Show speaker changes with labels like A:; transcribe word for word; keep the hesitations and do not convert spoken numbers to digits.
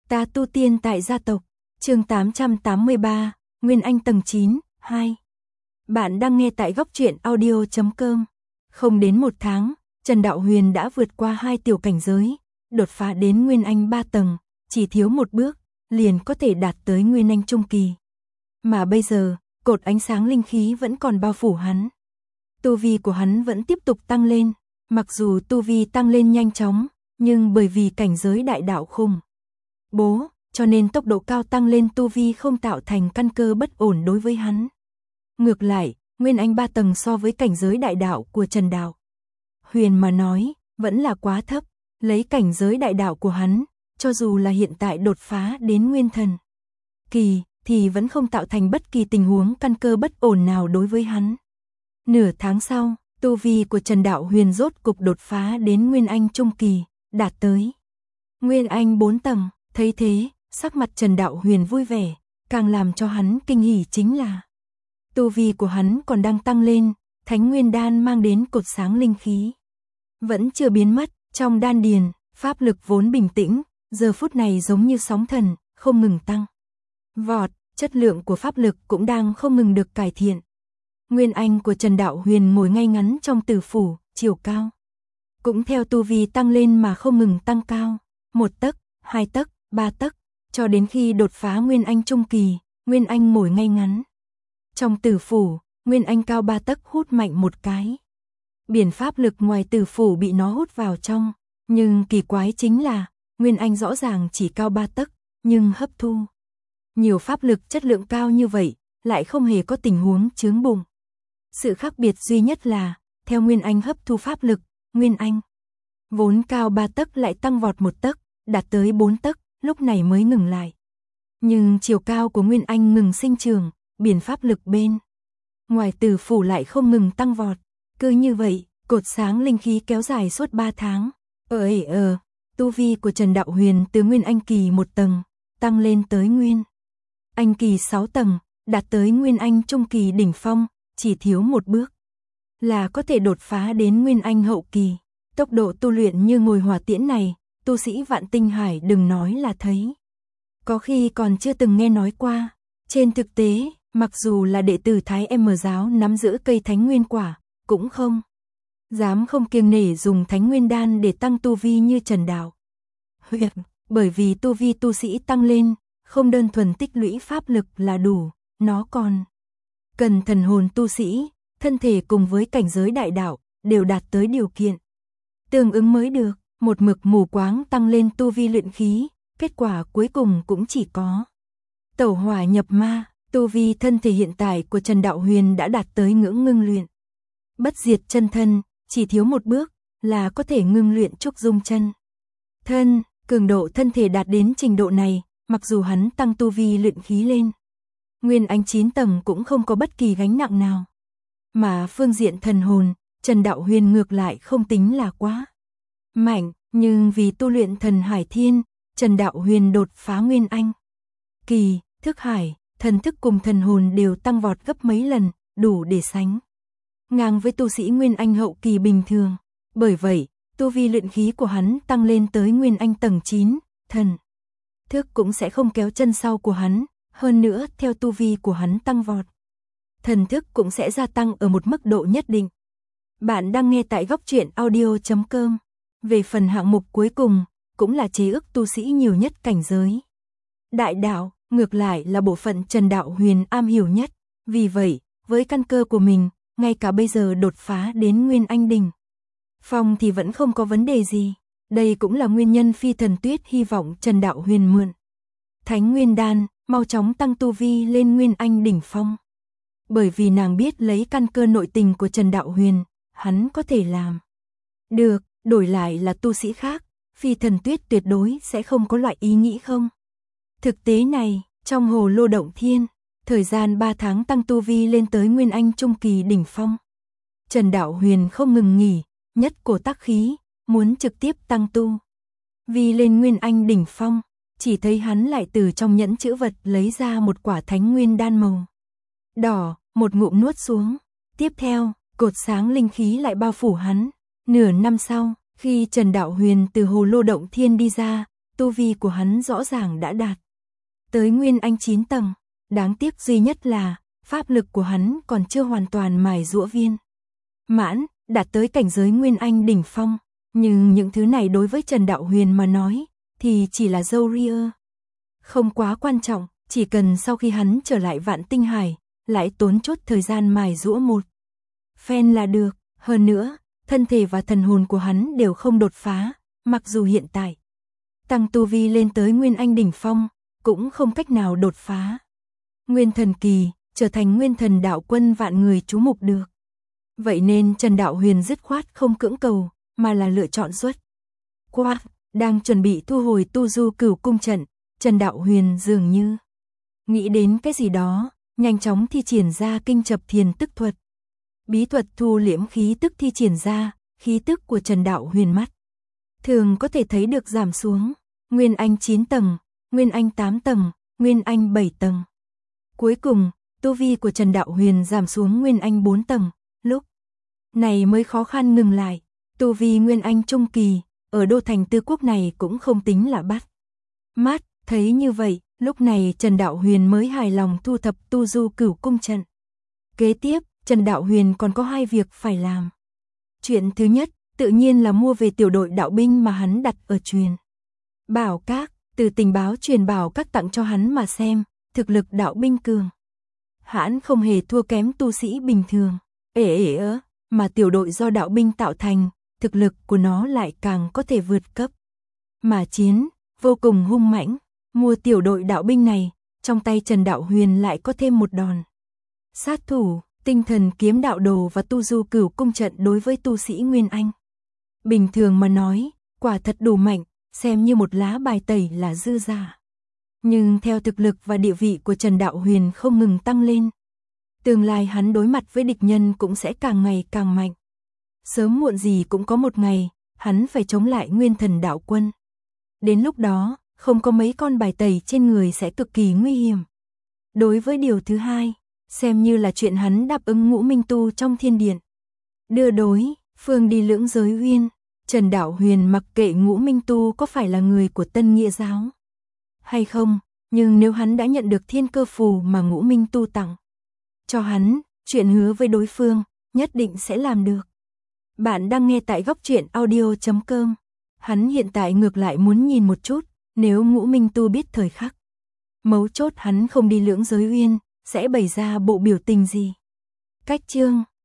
A: Ta tu tiên tại gia tộc, chương tám trăm tám mươi ba, Nguyên Anh tầng chín, hai. Bạn đang nghe tại góc truyện audio chấm com. Không đến một tháng, Trần Đạo Huyền đã vượt qua hai tiểu cảnh giới, đột phá đến Nguyên Anh ba tầng, chỉ thiếu một bước, liền có thể đạt tới Nguyên Anh trung kỳ. Mà bây giờ, cột ánh sáng linh khí vẫn còn bao phủ hắn. Tu vi của hắn vẫn tiếp tục tăng lên, mặc dù tu vi tăng lên nhanh chóng, nhưng bởi vì cảnh giới đại đạo khủng bố, cho nên tốc độ cao tăng lên tu vi không tạo thành căn cơ bất ổn đối với hắn. Ngược lại, Nguyên Anh ba tầng so với cảnh giới đại đạo của Trần Đạo Huyền mà nói, vẫn là quá thấp, lấy cảnh giới đại đạo của hắn, cho dù là hiện tại đột phá đến Nguyên Thần kỳ, thì vẫn không tạo thành bất kỳ tình huống căn cơ bất ổn nào đối với hắn. Nửa tháng sau, tu vi của Trần Đạo Huyền rốt cục đột phá đến Nguyên Anh trung kỳ, đạt tới Nguyên Anh bốn tầng. Thấy thế, sắc mặt Trần Đạo Huyền vui vẻ, càng làm cho hắn kinh hỉ chính là tu vi của hắn còn đang tăng lên, Thánh Nguyên Đan mang đến cột sáng linh khí vẫn chưa biến mất, trong đan điền, pháp lực vốn bình tĩnh, giờ phút này giống như sóng thần, không ngừng tăng vọt, chất lượng của pháp lực cũng đang không ngừng được cải thiện. Nguyên Anh của Trần Đạo Huyền ngồi ngay ngắn trong tử phủ, chiều cao cũng theo tu vi tăng lên mà không ngừng tăng cao, một tấc, hai tấc, ba tấc, cho đến khi đột phá Nguyên Anh trung kỳ, Nguyên Anh ngồi ngay ngắn trong tử phủ, Nguyên Anh cao ba tấc hút mạnh một cái. Biển pháp lực ngoài tử phủ bị nó hút vào trong, nhưng kỳ quái chính là, Nguyên Anh rõ ràng chỉ cao ba tấc, nhưng hấp thu nhiều pháp lực chất lượng cao như vậy, lại không hề có tình huống chướng bụng. Sự khác biệt duy nhất là, theo Nguyên Anh hấp thu pháp lực, Nguyên Anh vốn cao ba tấc lại tăng vọt một tấc, đạt tới bốn tấc, lúc này mới ngừng lại. Nhưng chiều cao của Nguyên Anh ngừng sinh trưởng, biển pháp lực bên ngoài tử phủ lại không ngừng tăng vọt. Cứ như vậy, cột sáng linh khí kéo dài suốt ba tháng. Ờ ờ ờ, tu vi của Trần Đạo Huyền từ Nguyên Anh kỳ một tầng, tăng lên tới Nguyên Anh kỳ sáu tầng, đạt tới Nguyên Anh trung kỳ đỉnh phong, chỉ thiếu một bước là có thể đột phá đến Nguyên Anh hậu kỳ. Tốc độ tu luyện như ngồi hỏa tiễn này, tu sĩ Vạn Tinh Hải đừng nói là thấy, có khi còn chưa từng nghe nói qua. Trên thực tế, mặc dù là đệ tử Thái M giáo nắm giữ cây Thánh Nguyên quả, cũng không dám không kiêng nể dùng Thánh Nguyên đan để tăng tu vi như Trần Đạo Huyền, bởi vì tu vi tu sĩ tăng lên, không đơn thuần tích lũy pháp lực là đủ, nó còn cần thần hồn tu sĩ, thân thể cùng với cảnh giới đại đạo đều đạt tới điều kiện tương ứng mới được. Một mực mù quáng tăng lên tu vi luyện khí, kết quả cuối cùng cũng chỉ có tẩu hỏa nhập ma. Tu vi thân thể hiện tại của Trần Đạo Huyền đã đạt tới ngưỡng ngưng luyện bất diệt chân thân, chỉ thiếu một bước là có thể ngưng luyện trúc dung chân thân. Cường độ thân thể đạt đến trình độ này, mặc dù hắn tăng tu vi luyện khí lên Nguyên Anh chín tầng cũng không có bất kỳ gánh nặng nào. Mà phương diện thần hồn, Trần Đạo Huyền ngược lại không tính là quá mạnh, nhưng vì tu luyện thần hải thiên, Trần Đạo Huyền đột phá Nguyên Anh kỳ, thức hải, thần thức cùng thần hồn đều tăng vọt gấp mấy lần, đủ để sánh ngang với tu sĩ Nguyên Anh hậu kỳ bình thường. Bởi vậy, tu vi luyện khí của hắn tăng lên tới Nguyên Anh tầng chín, thần thức cũng sẽ không kéo chân sau của hắn, hơn nữa theo tu vi của hắn tăng vọt, thần thức cũng sẽ gia tăng ở một mức độ nhất định. Bạn đang nghe tại góc truyện audio chấm com. Về phần hạng mục cuối cùng, cũng là chế ước tu sĩ nhiều nhất cảnh giới đại đạo, ngược lại là bộ phận Trần Đạo Huyền am hiểu nhất. Vì vậy, với căn cơ của mình, ngay cả bây giờ đột phá đến Nguyên Anh đỉnh phong thì vẫn không có vấn đề gì. Đây cũng là nguyên nhân Phi Thần Tuyết hy vọng Trần Đạo Huyền mượn Thánh Nguyên đan, mau chóng tăng tu vi lên Nguyên Anh đỉnh phong. Bởi vì nàng biết lấy căn cơ nội tình của Trần Đạo Huyền, hắn có thể làm được. Đổi lại là tu sĩ khác, Phi Thần Tuyết tuyệt đối sẽ không có loại ý nghĩ không. Thực tế này, trong hồ lô động thiên, thời gian ba tháng tăng tu vi lên tới Nguyên Anh trung kỳ đỉnh phong. Trần Đạo Huyền không ngừng nghỉ, nhất cổ tác khí, muốn trực tiếp tăng tu vi lên Nguyên Anh đỉnh phong. Chỉ thấy hắn lại từ trong nhẫn chữ vật lấy ra một quả Thánh Nguyên đan màu đỏ, một ngụm nuốt xuống. Tiếp theo, cột sáng linh khí lại bao phủ hắn. Nửa năm sau, khi Trần Đạo Huyền từ hồ lô động thiên đi ra, tu vi của hắn rõ ràng đã đạt tới Nguyên Anh chín tầng, đáng tiếc duy nhất là pháp lực của hắn còn chưa hoàn toàn mài giũa viên mãn, đạt tới cảnh giới Nguyên Anh đỉnh phong, nhưng những thứ này đối với Trần Đạo Huyền mà nói thì chỉ là râu ria, không quá quan trọng, chỉ cần sau khi hắn trở lại Vạn Tinh Hải, lại tốn chút thời gian mài giũa một phen là được, hơn nữa, thân thể và thần hồn của hắn đều không đột phá, mặc dù hiện tại tăng tu vi lên tới Nguyên Anh đỉnh phong, cũng không cách nào đột phá Nguyên Thần kỳ, trở thành Nguyên Thần đạo quân vạn người chú mục được. Vậy nên Trần Đạo Huyền dứt khoát không cưỡng cầu, mà là lựa chọn xuất qua, đang chuẩn bị thu hồi tu du cửu cung trận, Trần Đạo Huyền dường như nghĩ đến cái gì đó, nhanh chóng thi triển ra kinh chập thiền tức thuật. Bí thuật thu liễm khí tức thi triển ra, khí tức của Trần Đạo Huyền mắt thường có thể thấy được giảm xuống, Nguyên Anh chín tầng, Nguyên Anh tám tầng, Nguyên Anh bảy tầng. Cuối cùng, tu vi của Trần Đạo Huyền giảm xuống Nguyên Anh bốn tầng, lúc này mới khó khăn ngừng lại, tu vi Nguyên Anh trung kỳ, ở đô thành Tư Quốc này cũng không tính là bắt mắt, thấy như vậy, lúc này Trần Đạo Huyền mới hài lòng thu thập tu du cửu cung trận. Kế tiếp, Trần Đạo Huyền còn có hai việc phải làm. Chuyện thứ nhất, tự nhiên là mua về tiểu đội đạo binh mà hắn đặt ở truyền bảo các, từ tình báo truyền bảo các tặng cho hắn mà xem, thực lực đạo binh cường hãn không hề thua kém tu sĩ bình thường, ể ể ớ, mà tiểu đội do đạo binh tạo thành, thực lực của nó lại càng có thể vượt cấp mà chiến, vô cùng hung mãnh. Mua tiểu đội đạo binh này, trong tay Trần Đạo Huyền lại có thêm một đòn sát thủ, tinh thần kiếm đạo đồ và tu du cửu cung trận đối với tu sĩ Nguyên Anh bình thường mà nói, quả thật đủ mạnh, xem như một lá bài tẩy là dư giả. Nhưng theo thực lực và địa vị của Trần Đạo Huyền không ngừng tăng lên, tương lai hắn đối mặt với địch nhân cũng sẽ càng ngày càng mạnh. Sớm muộn gì cũng có một ngày, hắn phải chống lại Nguyên Thần đạo quân. Đến lúc đó, không có mấy con bài tẩy trên người sẽ cực kỳ nguy hiểm. Đối với điều thứ hai, xem như là chuyện hắn đáp ứng Ngũ Minh Tu trong thiên điện. Đưa đối, phương đi lưỡng giới uyên, Trần Đạo Huyền mặc kệ Ngũ Minh Tu có phải là người của Tân Nghĩa giáo hay không, nhưng nếu hắn đã nhận được thiên cơ phù mà Ngũ Minh Tu tặng cho hắn, chuyện hứa với đối phương, nhất định sẽ làm được. Bạn đang nghe tại góc truyện audio chấm com. Hắn hiện tại ngược lại muốn nhìn một chút, nếu Ngũ Minh Tu biết thời khắc mấu chốt hắn không đi lưỡng giới uyên, sẽ bày ra bộ biểu tình gì. Cách chương